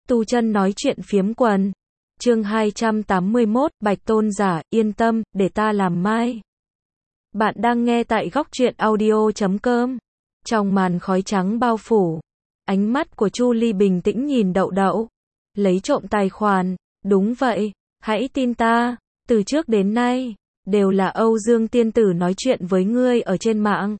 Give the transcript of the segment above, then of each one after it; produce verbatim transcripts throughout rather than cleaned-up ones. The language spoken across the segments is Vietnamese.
Tu Chân nói chuyện phiếm quần. Chương hai trăm tám mươi mốt, Bạch Tôn giả, yên tâm, để ta làm mai. Bạn đang nghe tại góc truyện audio chấm com. Trong màn khói trắng bao phủ, ánh mắt của Chu Ly bình tĩnh nhìn Đậu Đậu. Lấy trộm tài khoản, đúng vậy, hãy tin ta, từ trước đến nay, đều là Âu Dương tiên tử nói chuyện với ngươi ở trên mạng.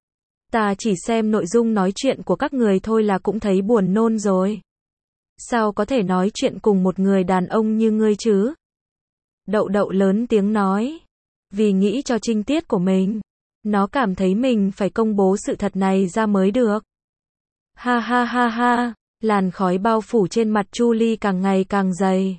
Ta chỉ xem nội dung nói chuyện của các người thôi là cũng thấy buồn nôn rồi. Sao có thể nói chuyện cùng một người đàn ông như ngươi chứ? Đậu Đậu lớn tiếng nói. Vì nghĩ cho trinh tiết của mình, nó cảm thấy mình phải công bố sự thật này ra mới được. Ha ha ha ha, làn khói bao phủ trên mặt Chu Ly càng ngày càng dày.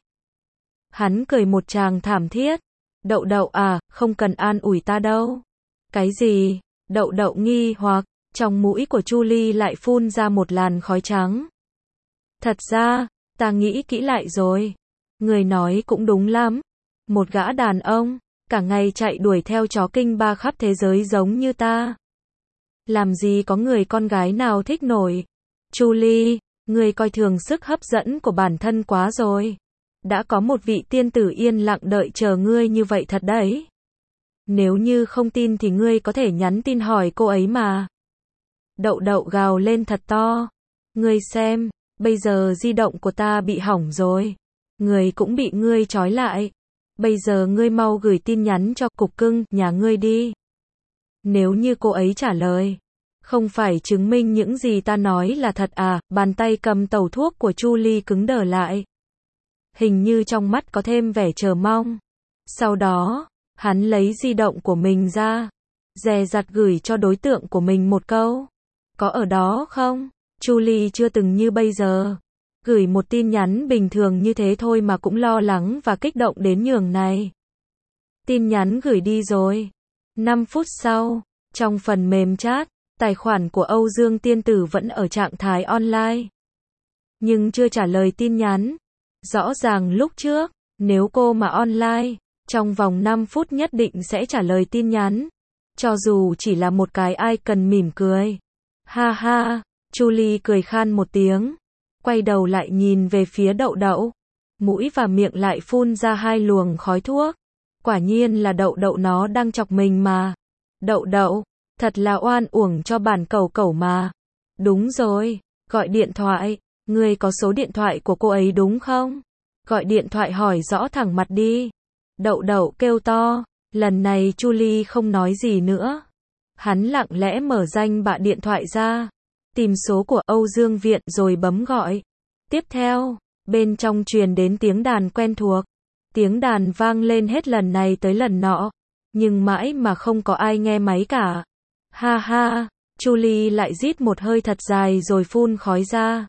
Hắn cười một tràng thảm thiết. Đậu Đậu à, không cần an ủi ta đâu. Cái gì? Đậu Đậu nghi hoặc, trong mũi của Chu Ly lại phun ra một làn khói trắng. Thật ra, ta nghĩ kỹ lại rồi. Người nói cũng đúng lắm. Một gã đàn ông, cả ngày chạy đuổi theo chó kinh ba khắp thế giới giống như ta. Làm gì có người con gái nào thích nổi. Chu Ly, người coi thường sức hấp dẫn của bản thân quá rồi. Đã có một vị tiên tử yên lặng đợi chờ ngươi như vậy thật đấy. Nếu như không tin thì ngươi có thể nhắn tin hỏi cô ấy mà. Đậu Đậu gào lên thật to. Ngươi xem, bây giờ di động của ta bị hỏng rồi. Người cũng bị ngươi trói lại. Bây giờ ngươi mau gửi tin nhắn cho cục cưng nhà ngươi đi. Nếu như cô ấy trả lời, không phải chứng minh những gì ta nói là thật à? Bàn tay cầm tẩu thuốc của Chu Ly cứng đờ lại. Hình như trong mắt có thêm vẻ chờ mong. Sau đó, hắn lấy di động của mình ra, dè dặt gửi cho đối tượng của mình một câu. Có ở đó không? Chu Ly chưa từng như bây giờ. Gửi một tin nhắn bình thường như thế thôi mà cũng lo lắng và kích động đến nhường này. Tin nhắn gửi đi rồi. năm phút sau, trong phần mềm chat, tài khoản của Âu Dương tiên tử vẫn ở trạng thái online. Nhưng chưa trả lời tin nhắn. Rõ ràng lúc trước, nếu cô mà online, trong vòng năm phút nhất định sẽ trả lời tin nhắn. Cho dù chỉ là một cái icon mỉm cười. Ha ha, Chu Ly cười khan một tiếng. Quay đầu lại nhìn về phía Đậu Đậu. Mũi và miệng lại phun ra hai luồng khói thuốc. Quả nhiên là Đậu Đậu nó đang chọc mình mà. Đậu Đậu, thật là oan uổng cho bản cẩu cẩu mà. Đúng rồi, gọi điện thoại. Ngươi có số điện thoại của cô ấy đúng không? Gọi điện thoại hỏi rõ thẳng mặt đi. Đậu Đậu kêu to. Lần này Chu Ly không nói gì nữa. Hắn lặng lẽ mở danh bạ điện thoại ra. Tìm số của Âu Dương Viện rồi bấm gọi. Tiếp theo, bên trong truyền đến tiếng đàn quen thuộc. Tiếng đàn vang lên hết lần này tới lần nọ. Nhưng mãi mà không có ai nghe máy cả. Ha ha, Chu Ly lại rít một hơi thật dài rồi phun khói ra.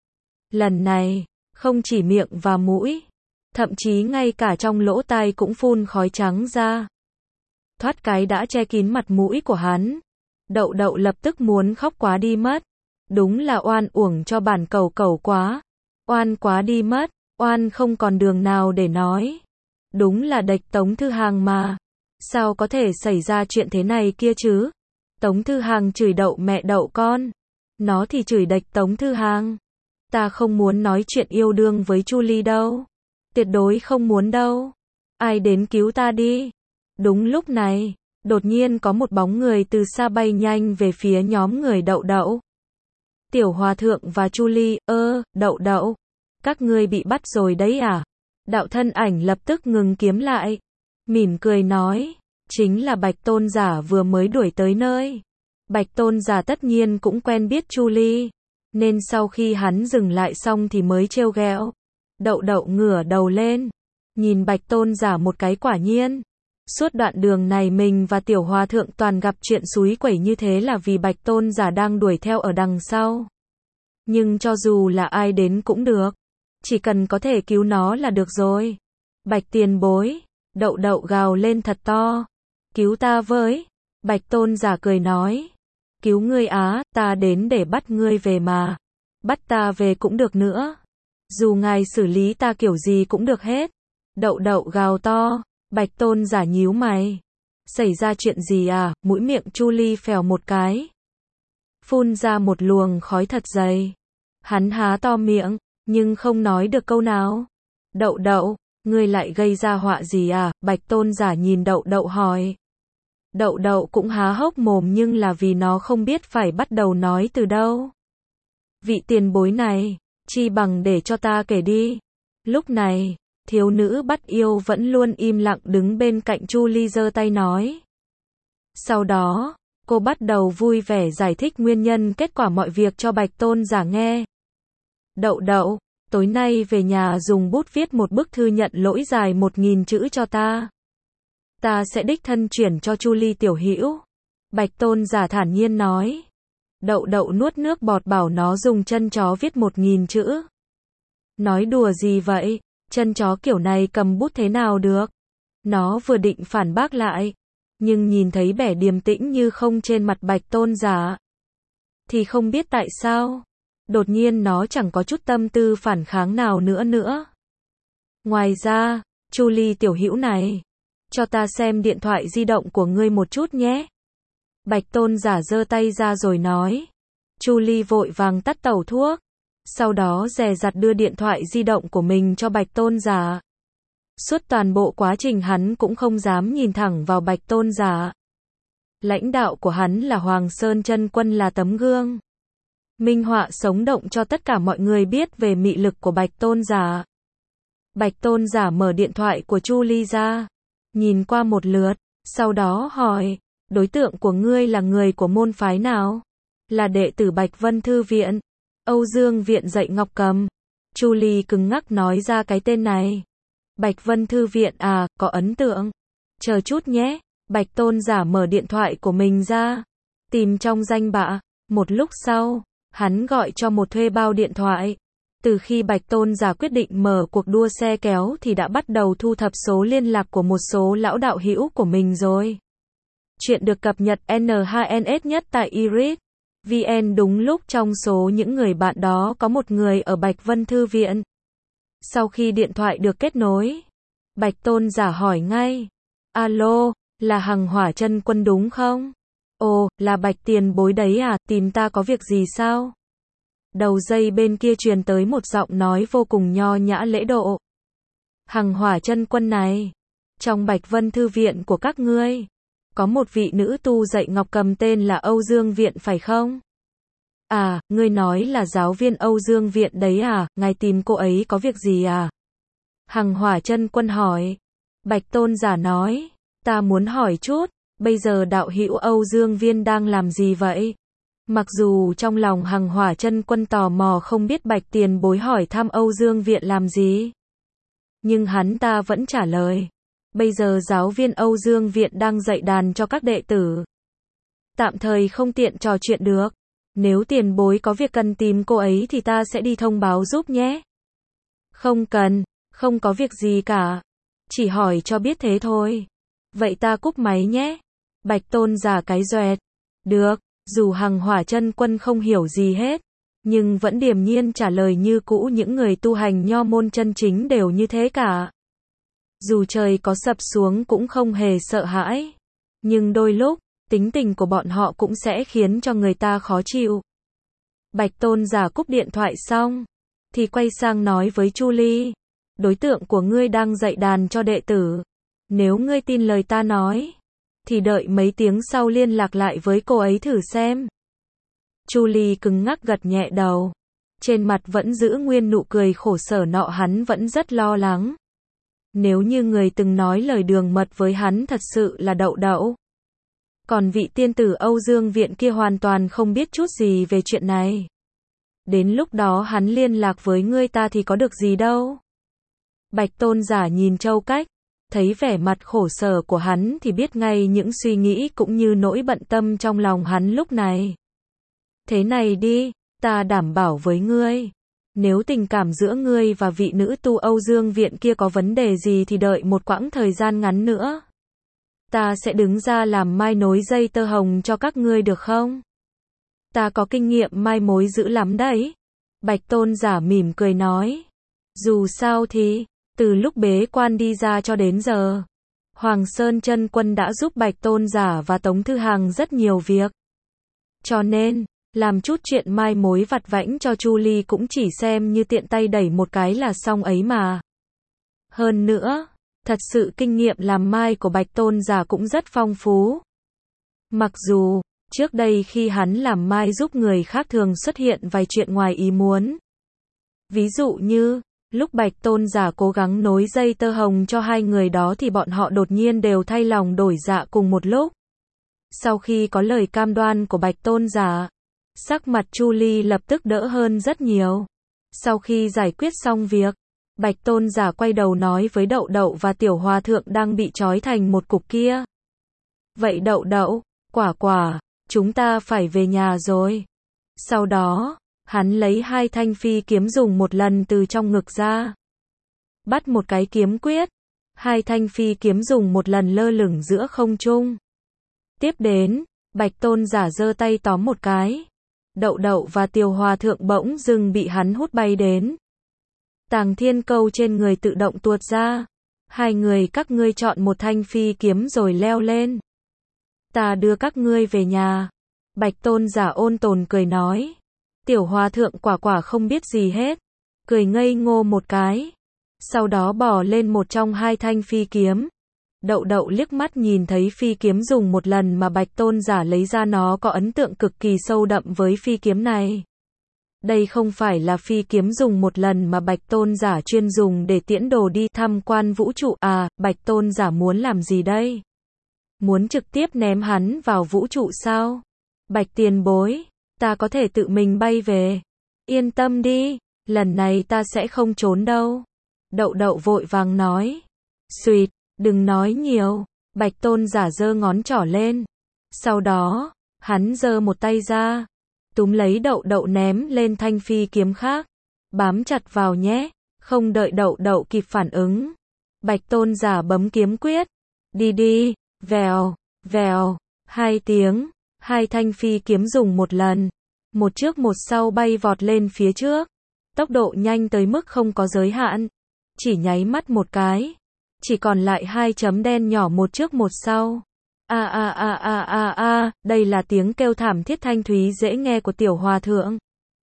Lần này, không chỉ miệng và mũi, thậm chí ngay cả trong lỗ tai cũng phun khói trắng ra. Thoát cái đã che kín mặt mũi của hắn. Đậu Đậu lập tức muốn khóc quá đi mất. Đúng là oan uổng cho bản cẩu cẩu quá. Oan quá đi mất, oan không còn đường nào để nói. Đúng là địch Tống Thư Hàng mà. Sao có thể xảy ra chuyện thế này kia chứ? Tống Thư Hàng chửi Đậu mẹ Đậu con. Nó thì chửi địch Tống Thư Hàng. Ta không muốn nói chuyện yêu đương với Chu Ly đâu. Tuyệt đối không muốn đâu. Ai đến cứu ta đi. Đúng lúc này, đột nhiên có một bóng người từ xa bay nhanh về phía nhóm người Đậu Đậu. Tiểu Hòa Thượng và Chu Ly, ơ, Đậu Đậu. Các ngươi bị bắt rồi đấy à? Đạo thân ảnh lập tức ngừng kiếm lại. Mỉm cười nói. Chính là Bạch Tôn giả vừa mới đuổi tới nơi. Bạch Tôn giả tất nhiên cũng quen biết Chu Ly. Nên sau khi hắn dừng lại xong thì mới trêu ghẹo. Đậu Đậu ngửa đầu lên. Nhìn Bạch Tôn giả một cái quả nhiên. Suốt đoạn đường này mình và Tiểu Hòa Thượng toàn gặp chuyện xúi quẩy như thế là vì Bạch Tôn giả đang đuổi theo ở đằng sau. Nhưng cho dù là ai đến cũng được. Chỉ cần có thể cứu nó là được rồi. Bạch tiền bối. Đậu Đậu gào lên thật to. Cứu ta với. Bạch Tôn giả cười nói. Cứu ngươi á, ta đến để bắt ngươi về mà. Bắt ta về cũng được nữa. Dù ngài xử lý ta kiểu gì cũng được hết. Đậu Đậu gào to. Bạch Tôn giả nhíu mày. Xảy ra chuyện gì à? Mũi miệng Chu Ly phèo một cái. Phun ra một luồng khói thật dày. Hắn há to miệng. nhưng không nói được câu nào. Đậu đậu, ngươi lại gây ra họa gì à? Bạch tôn giả nhìn đậu đậu hỏi. Đậu đậu cũng há hốc mồm nhưng là vì nó không biết phải bắt đầu nói từ đâu. Vị tiền bối này, chi bằng để cho ta kể đi. Lúc này, thiếu nữ bắt yêu vẫn luôn im lặng đứng bên cạnh Julie giơ tay nói. Sau đó, cô bắt đầu vui vẻ giải thích nguyên nhân kết quả mọi việc cho Bạch tôn giả nghe. Đậu đậu, tối nay về nhà dùng bút viết một bức thư nhận lỗi dài một nghìn chữ cho ta. Ta sẽ đích thân chuyển cho Julie tiểu hữu. Bạch tôn giả thản nhiên nói. Đậu đậu nuốt nước bọt bảo nó dùng chân chó viết một nghìn chữ. Nói đùa gì vậy, chân chó kiểu này cầm bút thế nào được. Nó vừa định phản bác lại, nhưng nhìn thấy vẻ điềm tĩnh như không trên mặt Bạch tôn giả. Thì không biết tại sao, đột nhiên nó chẳng có chút tâm tư phản kháng nào nữa nữa. Ngoài ra, Julie tiểu hữu này, cho ta xem điện thoại di động của ngươi một chút nhé. Bạch tôn giả giơ tay ra rồi nói. Julie vội vàng tắt tẩu thuốc. Sau đó dè dặt đưa điện thoại di động của mình cho Bạch tôn giả. Suốt toàn bộ quá trình hắn cũng không dám nhìn thẳng vào Bạch tôn giả. Lãnh đạo của hắn là Hoàng Sơn Chân Quân là tấm gương. Minh họa sống động cho tất cả mọi người biết về mị lực của Bạch tôn giả. Bạch tôn giả mở điện thoại của Julie ra. Nhìn qua một lượt. Sau đó hỏi. Đối tượng của ngươi là người của môn phái nào? Là đệ tử Bạch Vân Thư Viện. Âu Dương Viện dạy Ngọc Cầm. Julie cứng ngắc nói ra cái tên này. Bạch Vân Thư Viện à, có ấn tượng. Chờ chút nhé. Bạch tôn giả mở điện thoại của mình ra. Tìm trong danh bạ. Một lúc sau, hắn gọi cho một thuê bao điện thoại. Từ khi Bạch tôn giả quyết định mở cuộc đua xe kéo thì đã bắt đầu thu thập số liên lạc của một số lão đạo hữu của mình rồi. Chuyện được cập nhật N H N S nhất tại Iris. V N đúng lúc trong số những người bạn đó có một người ở Bạch Vân Thư Viện. Sau khi điện thoại được kết nối, Bạch tôn giả hỏi ngay. Alo, là Hằng Hỏa Chân Quân đúng không? Ồ, là Bạch tiền bối đấy à, tìm ta có việc gì sao? Đầu dây bên kia truyền tới một giọng nói vô cùng nho nhã lễ độ. Hằng Hỏa Chân Quân này, trong Bạch Vân Thư Viện của các ngươi, có một vị nữ tu dạy Ngọc Cầm tên là Âu Dương Viện phải không? À, ngươi nói là giáo viên Âu Dương Viện đấy à, ngài tìm cô ấy có việc gì à? Hằng Hỏa Chân Quân hỏi. Bạch tôn giả nói, ta muốn hỏi chút, bây giờ đạo hữu Âu Dương Viên đang làm gì vậy? Mặc dù trong lòng Hằng Hỏa Chân Quân tò mò không biết Bạch tiền bối hỏi thăm Âu Dương Viện làm gì, nhưng hắn ta vẫn trả lời. Bây giờ giáo viên Âu Dương Viện đang dạy đàn cho các đệ tử. Tạm thời không tiện trò chuyện được. Nếu tiền bối có việc cần tìm cô ấy thì ta sẽ đi thông báo giúp nhé. Không cần, không có việc gì cả. Chỉ hỏi cho biết thế thôi. Vậy ta cúp máy nhé. Bạch tôn giả cái doẹt. Được, dù Hằng Hỏa Chân Quân không hiểu gì hết, nhưng vẫn điềm nhiên trả lời như cũ, những người tu hành nho môn chân chính đều như thế cả. Dù trời có sập xuống cũng không hề sợ hãi. Nhưng đôi lúc, tính tình của bọn họ cũng sẽ khiến cho người ta khó chịu. Bạch tôn giả cúp điện thoại xong, thì quay sang nói với Julie. Đối tượng của ngươi đang dạy đàn cho đệ tử. Nếu ngươi tin lời ta nói, thì đợi mấy tiếng sau liên lạc lại với cô ấy thử xem. Julie cứng ngắc gật nhẹ đầu. Trên mặt vẫn giữ nguyên nụ cười khổ sở nọ, hắn vẫn rất lo lắng. Nếu như người từng nói lời đường mật với hắn thật sự là đậu đậu. Còn vị tiên tử Âu Dương Viện kia hoàn toàn không biết chút gì về chuyện này. Đến lúc đó hắn liên lạc với ngươi ta thì có được gì đâu. Bạch tôn giả nhìn Châu Cách, thấy vẻ mặt khổ sở của hắn thì biết ngay những suy nghĩ cũng như nỗi bận tâm trong lòng hắn lúc này. Thế này đi, ta đảm bảo với ngươi. Nếu tình cảm giữa ngươi và vị nữ tu Âu Dương Viện kia có vấn đề gì thì đợi một quãng thời gian ngắn nữa. Ta sẽ đứng ra làm mai nối dây tơ hồng cho các ngươi được không? Ta có kinh nghiệm mai mối dữ lắm đấy. Bạch tôn giả mỉm cười nói. Dù sao thì, từ lúc bế quan đi ra cho đến giờ, Hoàng Sơn Chân Quân đã giúp Bạch tôn giả và Tống Thư Hàng rất nhiều việc. Cho nên, Làm chút chuyện mai mối vặt vãnh cho Chu Ly cũng chỉ xem như tiện tay đẩy một cái là xong ấy mà. Hơn nữa, thật sự kinh nghiệm làm mai của Bạch Tôn giả cũng rất phong phú. Mặc dù, trước đây khi hắn làm mai giúp người khác thường xuất hiện vài chuyện ngoài ý muốn. Ví dụ như, lúc Bạch Tôn giả cố gắng nối dây tơ hồng cho hai người đó thì bọn họ đột nhiên đều thay lòng đổi dạ cùng một lúc. Sau khi có lời cam đoan của Bạch Tôn giả, sắc mặt Chu Ly lập tức đỡ hơn rất nhiều. Sau khi giải quyết xong việc, Bạch Tôn giả quay đầu nói với Đậu Đậu và Tiểu Hòa Thượng đang bị trói thành một cục kia. Vậy Đậu Đậu, Quả Quả, chúng ta phải về nhà rồi. Sau đó, hắn lấy hai thanh phi kiếm dùng một lần từ trong ngực ra. Bắt một cái kiếm quyết, hai thanh phi kiếm dùng một lần lơ lửng giữa không trung. Tiếp đến, Bạch Tôn giả giơ tay tóm một cái. Đậu Đậu và Tiểu Hòa Thượng bỗng dưng bị hắn hút bay đến. Tàng thiên câu trên người tự động tuột ra. Hai người các ngươi chọn một thanh phi kiếm rồi leo lên. Ta đưa các ngươi về nhà. Bạch Tôn giả ôn tồn cười nói. Tiểu Hòa Thượng Quả Quả không biết gì hết. Cười ngây ngô một cái. Sau đó bỏ lên một trong hai thanh phi kiếm. Đậu Đậu liếc mắt nhìn thấy phi kiếm dùng một lần mà Bạch Tôn giả lấy ra, nó có ấn tượng cực kỳ sâu đậm với phi kiếm này. Đây không phải là phi kiếm dùng một lần mà Bạch Tôn giả chuyên dùng để tiễn đồ đi tham quan vũ trụ à, Bạch Tôn giả muốn làm gì đây? Muốn trực tiếp ném hắn vào vũ trụ sao? Bạch tiền bối, ta có thể tự mình bay về. Yên tâm đi, lần này ta sẽ không trốn đâu. Đậu Đậu vội vàng nói. Xuyệt, đừng nói nhiều. Bạch Tôn giả giơ ngón trỏ lên. Sau đó, hắn giơ một tay ra, túm lấy Đậu Đậu ném lên thanh phi kiếm khác. Bám chặt vào nhé. Không đợi Đậu Đậu kịp phản ứng, Bạch Tôn giả bấm kiếm quyết. Đi đi, vèo, vèo, hai tiếng, hai thanh phi kiếm dùng một lần, một trước một sau bay vọt lên phía trước. Tốc độ nhanh tới mức không có giới hạn. Chỉ nháy mắt một cái, chỉ còn lại hai chấm đen nhỏ một trước một sau. A a a a a a, đây là tiếng kêu thảm thiết thanh thúy dễ nghe của Tiểu Hòa Thượng.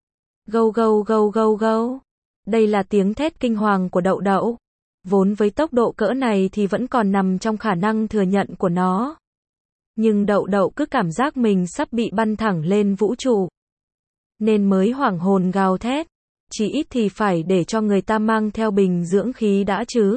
Gâu gâu gâu gâu gâu. Đây là tiếng thét kinh hoàng của Đậu Đậu. Vốn với tốc độ cỡ này thì vẫn còn nằm trong khả năng thừa nhận của nó. Nhưng Đậu Đậu cứ cảm giác mình sắp bị bắn thẳng lên vũ trụ, nên mới hoảng hồn gào thét. Chỉ ít thì phải để cho người ta mang theo bình dưỡng khí đã chứ.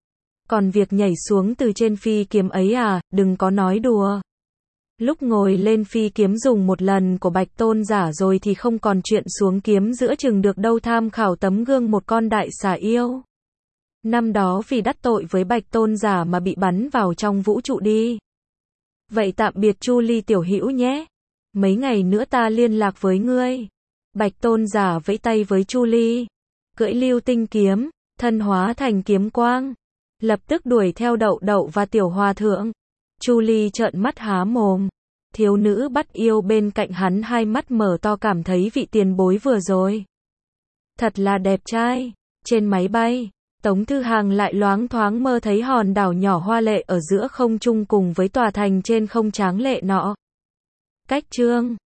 Còn việc nhảy xuống từ trên phi kiếm ấy à, đừng có nói đùa. Lúc ngồi lên phi kiếm dùng một lần của Bạch Tôn giả rồi thì không còn chuyện xuống kiếm giữa chừng được đâu, tham khảo tấm gương một con đại xà yêu. Năm đó vì đắc tội với Bạch Tôn giả mà bị bắn vào trong vũ trụ đi. Vậy tạm biệt Chu Ly tiểu hữu nhé. Mấy ngày nữa ta liên lạc với ngươi. Bạch Tôn giả vẫy tay với Chu Ly, cưỡi lưu tinh kiếm, thân hóa thành kiếm quang, lập tức đuổi theo Đậu Đậu và Tiểu Hòa Thượng. Chu Ly trợn mắt há mồm. Thiếu nữ bắt yêu bên cạnh hắn hai mắt mở to, cảm thấy vị tiền bối vừa rồi thật là đẹp trai. Trên máy bay, Tống Thư Hàng lại loáng thoáng mơ thấy hòn đảo nhỏ hoa lệ ở giữa không trung cùng với tòa thành trên không tráng lệ nọ. Cách chương